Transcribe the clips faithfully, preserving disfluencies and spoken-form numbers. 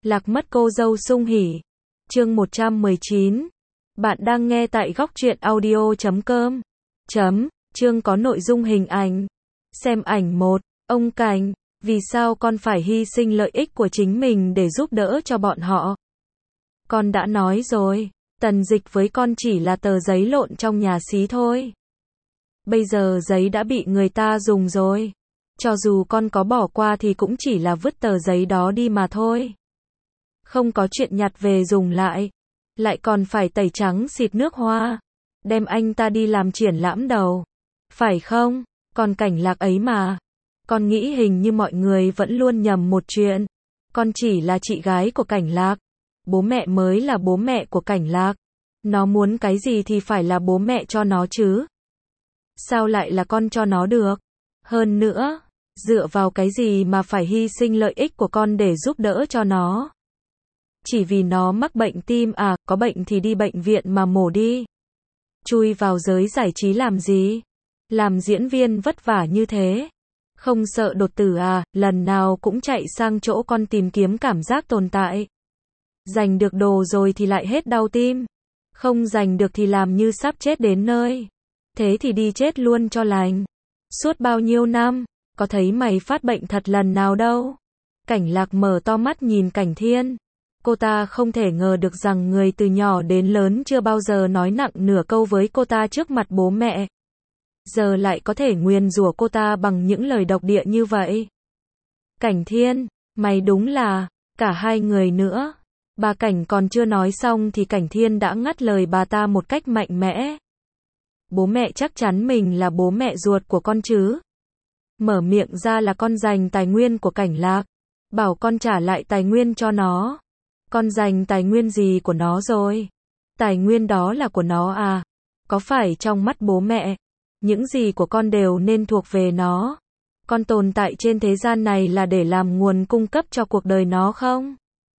Lạc mất cô dâu Sung Hỉ. Chương một trăm mười chín. Bạn đang nghe tại góc truyện audio chấm com. Chấm, chương có nội dung hình ảnh. Xem ảnh một. Ông Cảnh, vì sao con phải hy sinh lợi ích của chính mình để giúp đỡ cho bọn họ? Con đã nói rồi, Tần Dịch với con chỉ là tờ giấy lộn trong nhà xí thôi. Bây giờ giấy đã bị người ta dùng rồi. Cho dù con có bỏ qua thì cũng chỉ là vứt tờ giấy đó đi mà thôi. Không có chuyện nhặt về dùng lại. Lại còn phải tẩy trắng xịt nước hoa. Đem anh ta đi làm triển lãm đầu. Phải không? Còn Cảnh Lạc ấy mà. Con nghĩ hình như mọi người vẫn luôn nhầm một chuyện. Con chỉ là chị gái của Cảnh Lạc. Bố mẹ mới là bố mẹ của Cảnh Lạc. Nó muốn cái gì thì phải là bố mẹ cho nó chứ. Sao lại là con cho nó được? Hơn nữa, dựa vào cái gì mà phải hy sinh lợi ích của con để giúp đỡ cho nó? Chỉ vì nó mắc bệnh tim à, có bệnh thì đi bệnh viện mà mổ đi. Chui vào giới giải trí làm gì? Làm diễn viên vất vả như thế. Không sợ đột tử à, lần nào cũng chạy sang chỗ con tìm kiếm cảm giác tồn tại. Giành được đồ rồi thì lại hết đau tim. Không giành được thì làm như sắp chết đến nơi. Thế thì đi chết luôn cho lành. Suốt bao nhiêu năm, có thấy mày phát bệnh thật lần nào đâu. Cảnh Lạc mở to mắt nhìn Cảnh Thiên. Cô ta không thể ngờ được rằng người từ nhỏ đến lớn chưa bao giờ nói nặng nửa câu với cô ta trước mặt bố mẹ. Giờ lại có thể nguyền rủa cô ta bằng những lời độc địa như vậy. Cảnh Thiên, mày đúng là, cả hai người nữa. Bà Cảnh còn chưa nói xong thì Cảnh Thiên đã ngắt lời bà ta một cách mạnh mẽ. Bố mẹ chắc chắn mình là bố mẹ ruột của con chứ. Mở miệng ra là con giành tài nguyên của Cảnh Lạc. Bảo con trả lại tài nguyên cho nó. Con giành tài nguyên gì của nó rồi? Tài nguyên đó là của nó à? Có phải trong mắt bố mẹ, những gì của con đều nên thuộc về nó? Con tồn tại trên thế gian này là để làm nguồn cung cấp cho cuộc đời nó không?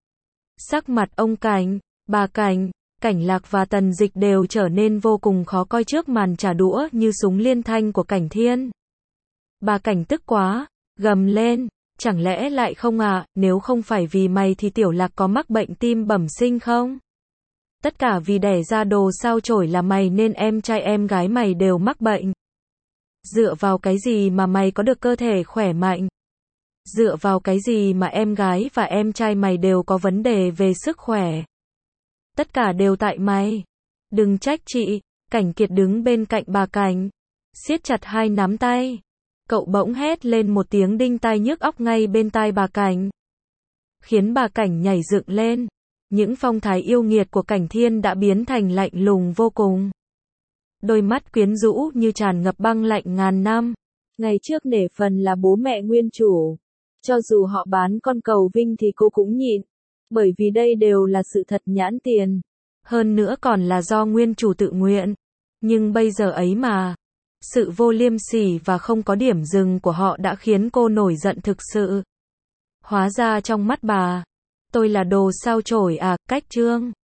Sắc mặt ông Cảnh, bà Cảnh, Cảnh Lạc và Tần Dịch đều trở nên vô cùng khó coi trước màn trả đũa như súng liên thanh của Cảnh Thiên. Bà Cảnh tức quá, gầm lên, chẳng lẽ lại không à, nếu không phải vì mày thì Tiểu Lạc có mắc bệnh tim bẩm sinh không? Tất cả vì đẻ ra đồ sao chổi là mày nên em trai em gái mày đều mắc bệnh. Dựa vào cái gì mà mày có được cơ thể khỏe mạnh? Dựa vào cái gì mà em gái và em trai mày đều có vấn đề về sức khỏe? Tất cả đều tại mày. Đừng trách chị. Cảnh Kiệt đứng bên cạnh bà Cảnh, siết chặt hai nắm tay. Cậu bỗng hét lên một tiếng đinh tai nhức óc ngay bên tai bà Cảnh, khiến bà Cảnh nhảy dựng lên. Những phong thái yêu nghiệt của Cảnh Thiên đã biến thành lạnh lùng vô cùng. Đôi mắt quyến rũ như tràn ngập băng lạnh ngàn năm. Ngày trước nể phần là bố mẹ nguyên chủ. Cho dù họ bán con cầu vinh thì cô cũng nhịn. Bởi vì đây đều là sự thật nhãn tiền. Hơn nữa còn là do nguyên chủ tự nguyện. Nhưng bây giờ ấy mà. Sự vô liêm sỉ và không có điểm dừng của họ đã khiến cô nổi giận thực sự. Hóa ra trong mắt bà, tôi là đồ sao chổi à, cách chương.